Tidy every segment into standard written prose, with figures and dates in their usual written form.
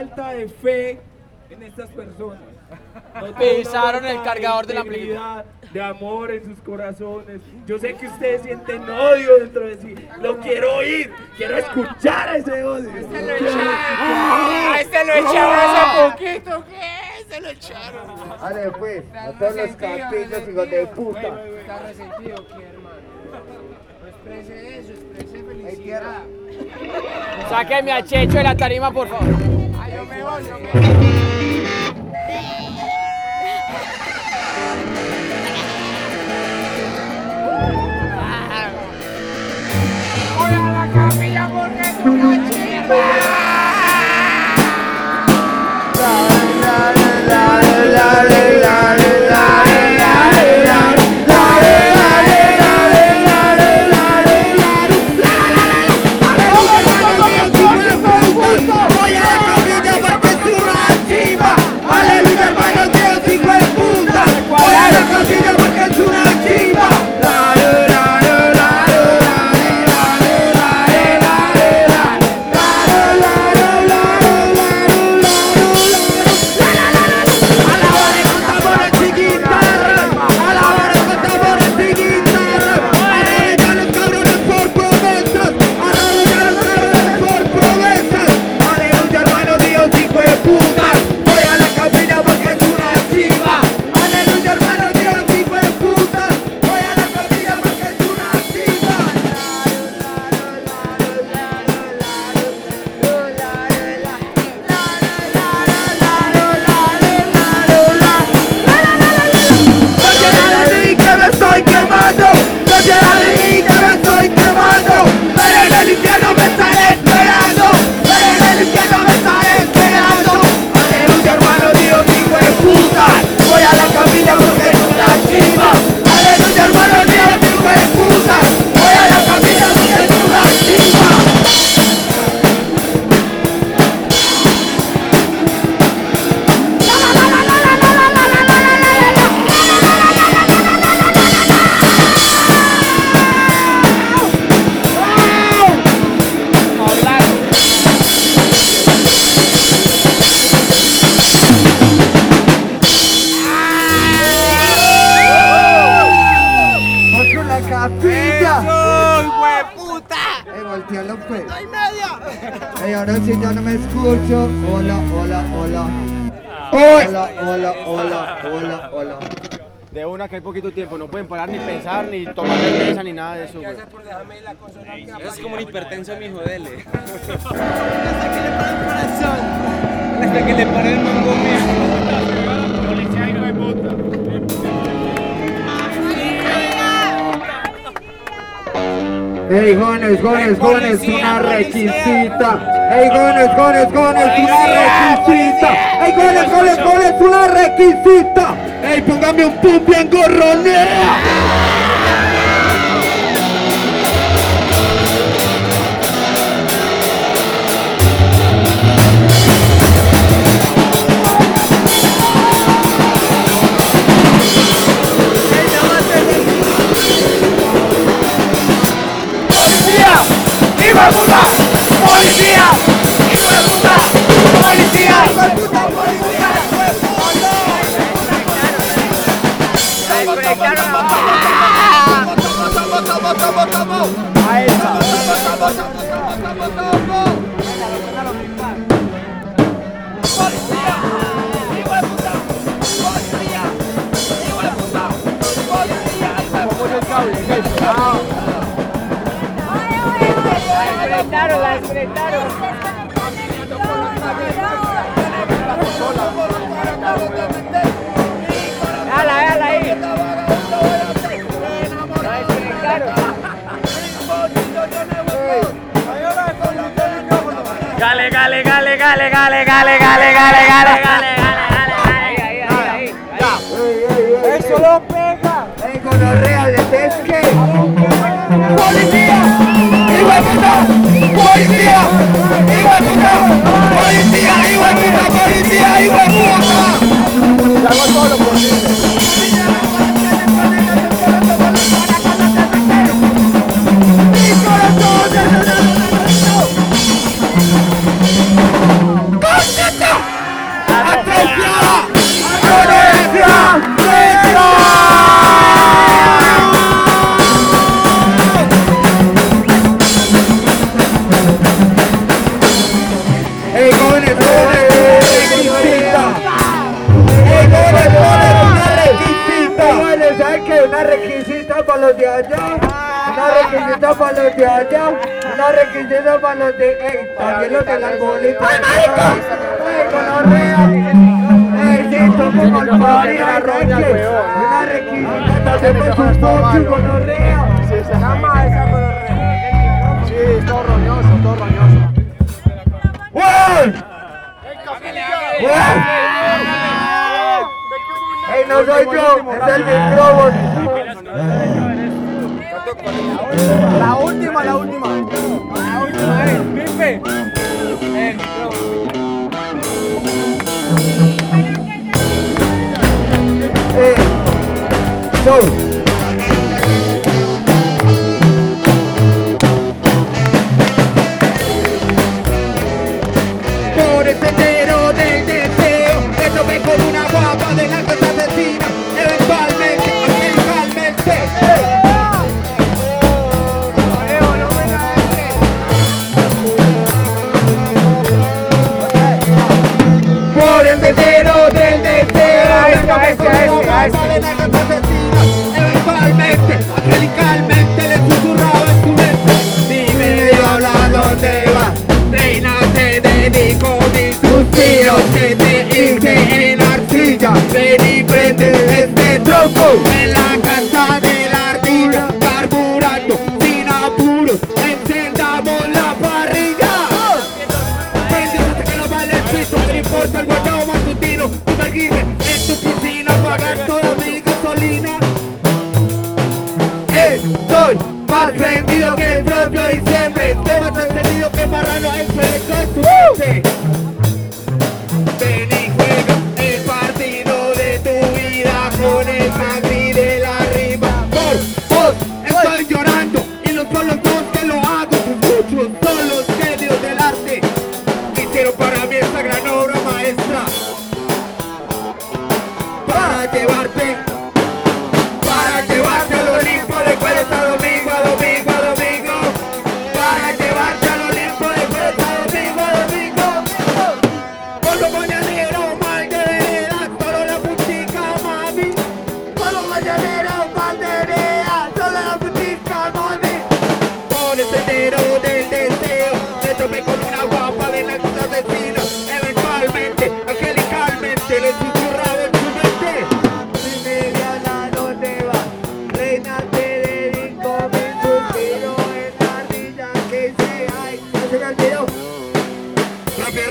falta de fe en estas personas. Pisaron el cargador de la amplificador. De amor en sus corazones. Yo sé que ustedes sienten odio dentro de sí. Lo quiero oír. Quiero escuchar ese odio. Este lo echaron hace poquito. ¿Qué? Se lo echaron. Vale, pues, a todos los capillos, hijos de puta. ¿Está resentido qué, hermano? No exprese eso, exprese felicidad. Sáqueme a Checho de la tarima, por favor. Ay, yo me voy, yo me voy. Voy a la capilla porque es una chimba. Ey, ahora sí ya no me escucho. Hola, hola, hola. Hola, hola, hola, hola, hola. De una que hay poquito tiempo, no pueden parar ni pensar, ni tomar cerveza, ni nada de eso. Gracias por dejarme la consola. Es como un hipertenso, mijo, dele. Hasta que le pare el corazón. Hasta que le pare el mango, mijo. Policía, hijo de puta. Ey, jóvenes, jóvenes, jóvenes, una requisita. Ey, jóvenes, jóvenes, jóvenes, una requisita. Ey, jóvenes, jóvenes, jóvenes, una requisita. Ey, póngame un pum bien gorronera. ¡Policía! ¡Hijo de puta! ¡Policía! ¡Hijo de puta! ¡Policía! La desconectaron. Véala ahí. La desconectaron. Gale. Ahí. Eso lo pega. Ey, gonorrea, ¿es que? ¡Policía! ¡Hijo de puta! ¡Policía! ¡Hijo de puta! ¡Policía! ¡Hijo de puta! ¡Policía! ¡Hijo de puta! Hago todo lo posible. ¡Cónchate! ¿sabe qué? Una requisita para los de allá. Una requisita para los de allá. Una requisita para los de... Ey, también los de las bolitas. ¡Ay, marico! ¡Ey, gonorrea! ¡Ey, sí, somos mal paridos! Una requisita también con sus pochos, gonorrea. Sí, esa gonorrea. Sí, todo roñoso, todo roñoso. ¡Wow! ¡Ey, no soy yo! ¡Es el micrófono! La última. Pipe. So. Por el sendero del deseo, me topé con una guapa de la cosa asesina, eventualmente, angelicalmente. Por el sendero del deseo, me topé con una guapa de la cosa asesina, eventualmente, angelicalmente le susurraba en su mente. Dime, habla dónde vas, reina, te dedico mis suspiros que te hice en arcilla. Ven y prende este tronco en la casa de la ardilla, carburando sin apuros, encendamos la parrilla. Prende hasta que no vale el piso, no le importa el guardado matutino, tú me guíes en tu piscina, pagar toda mi gasolina. Estoy más prendido que el propio diciembre, estoy más encendido que Marrano en su mente. Ven y juega el partido de tu vida con el Magri de la rima. Por vos estoy llorando y no son los dos que lo hago, muchos son los genios del arte que hicieron para mí esta gran obra maestra. Para llevarte al Olimpo de jueves a domingo, a domingo, a domingo. Para llevarte al Olimpo de jueves a domingo, a domingo. Polvo mañanero, mal de veredas, solo la putica, mami. Polvo mañanero, mal de veredas, solo la putica, mami. Por el sendero del deseo, me topé con una guapa de la cosa asesina. Eventualmente, angelicalmente, le susurraba en su mente. Dime, Diana, ¿dónde vas? Reina, te dedico mi suspiro en la ardilla que se hay. ¿No se me olvidó? Rápido.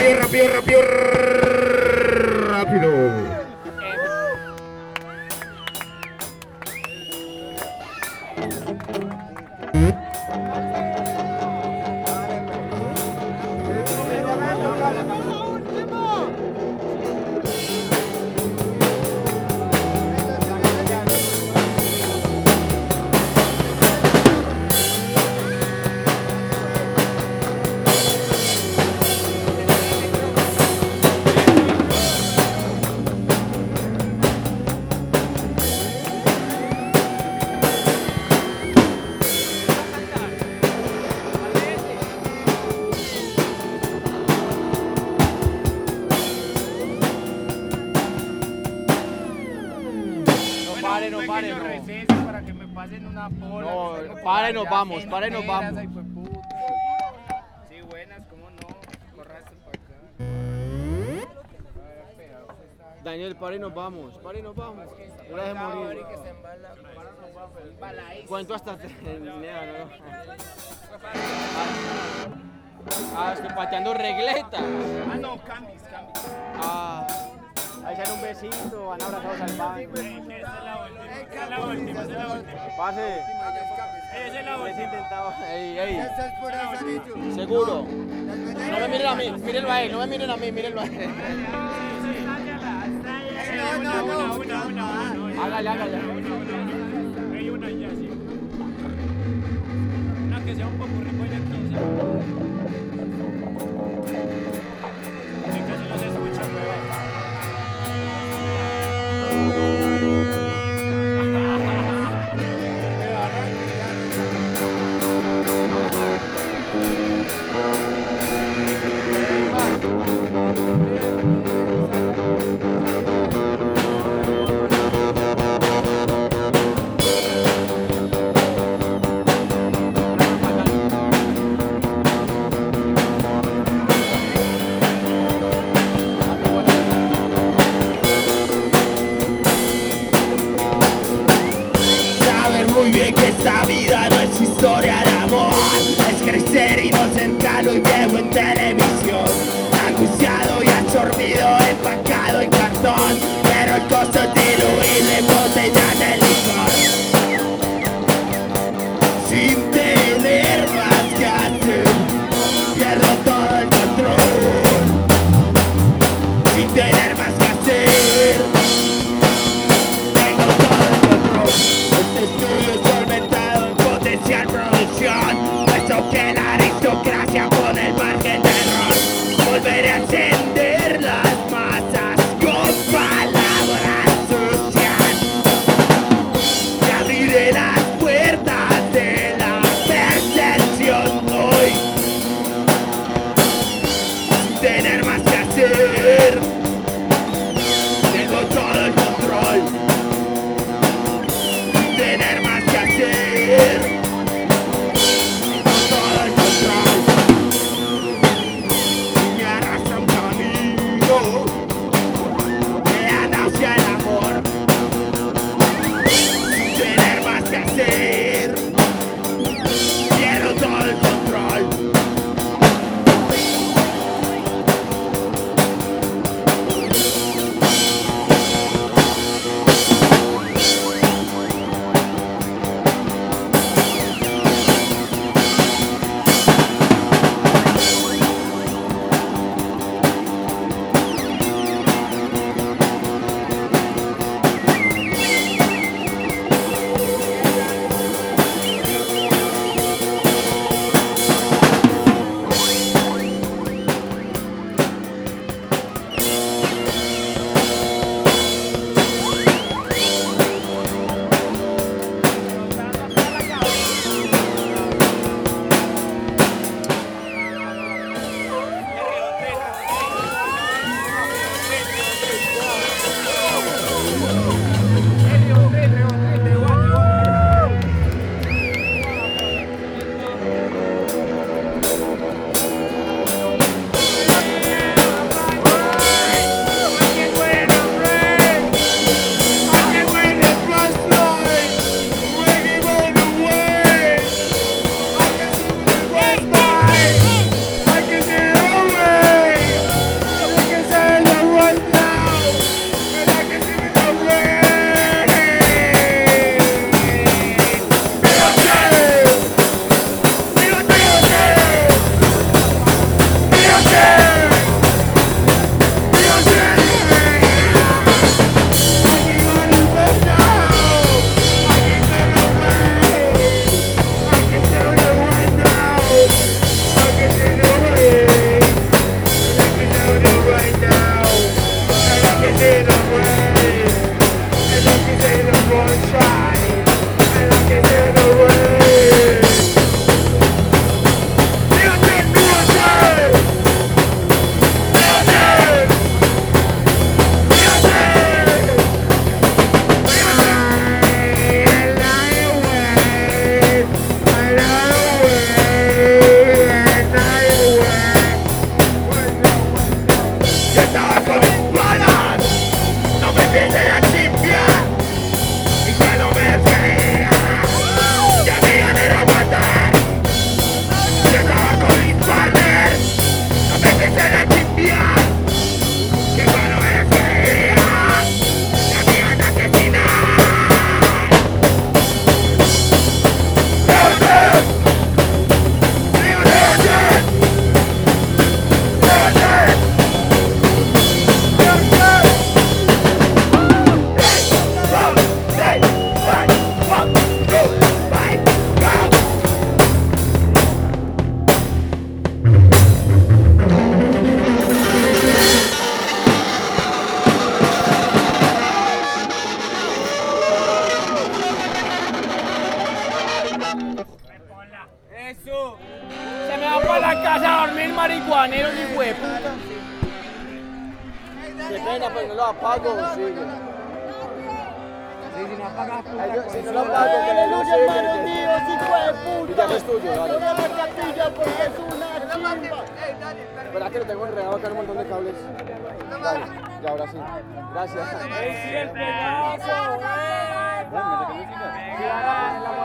No pare, no. Receso para que me pasen una pola. No, que tengo pare, por nos allá vamos, pare, nos enteras, vamos. ay, pues, puta. Sí, buenas, cómo no. Corraste para acá. Daniel, pare, nos vamos. Hora de morir. Cuento hasta 3. Estoy pateando regleta. No, cambies. Ahí sale un besito, van abrazados al banco. Esa es la última. Pase. Esa es la Les última. intentaba. Ey. Seguro. No me miren a mí, mírenlo a él, no me miren a mí, mírenlo a él. Una. Hágale. Hay una ya, sí. Una que sea un poco rico de 15. Que casi no se escucha, muy bien que esta vida no es historia de amor. Es crecer y no ser calo y viejo en televisión. Angustiado y absorbido, empacado en cartón. Pero el costo es diluirle botellas de licor. Sin tener más que hacer, pierdo todo el control. Sin tener más que hacer, tengo todo el control. Este estudio es solventado en potencial producción, puesto que la aristocracia pone el margen de error. Volveré a encender las masas con palabras sucias y abriré las puertas de la percepción hoy. Sin tener más que hacer, tengo todo el control. Sin tener más que hacer, tengo todo el control. Y me arrastra un camino que anda hacia el amor. Sin tener más que hacer, quiero todo el control. Eso. Se me va para la casa a dormir marihuanero, ni hueputa. Qué pena, pues no lo apago, sigue. Si no lo apago, que le no sigue. Hermanos míos, hijo de puta. Y ya no es tuyo, dale. No la capilla porque es una chimba. ¿Verdad que lo tengo enredado acá en un montón de cables? Dale, ya ahora sí. Gracias. ¡Es el pedazo,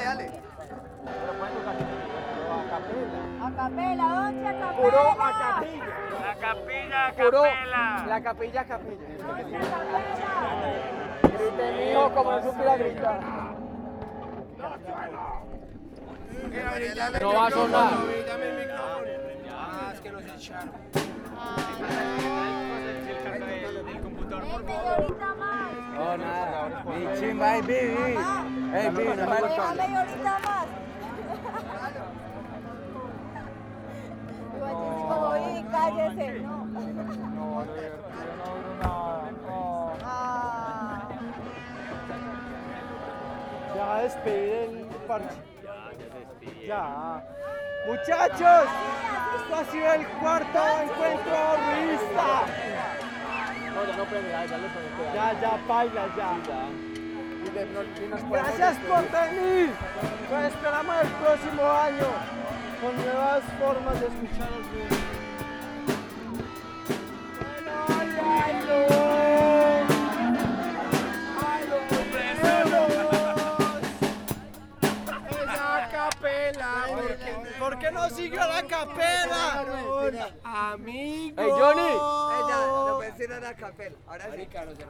dale. A capela, ¿dónde a capela? Puro a capilla. La capilla, Puro capela. la capilla, capilla. ¿Dónde a capela? Grite mío como no supiera gritar. No va a sonar. Media horita más. No, nada. Ni chimba, hey, Vivi. Hey, Vivi, no me Deja media horita más. Igual yo sí como Vivi, cállese. No. No, lo divertido no duró nada. No. Ah. Ya despedir el parche. Ya. Muchachos, esto ha sido el cuarto encuentro ruista. No, ya no prende, ya le prende. Ya, paila, ya. Gracias por venir. Nos esperamos el próximo año con nuevas formas de escuchar los videos. ¿Por qué no siguió la capela? Amigo. Hey, Johnny. Ya, no puedes decir a la capela. Ahora sí.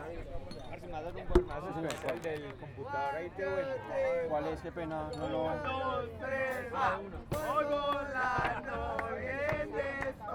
El del computador ahí te vuelve. ¿Cuál es? Qué pena, no lo... 2, 3, 1. Hoy volando, bien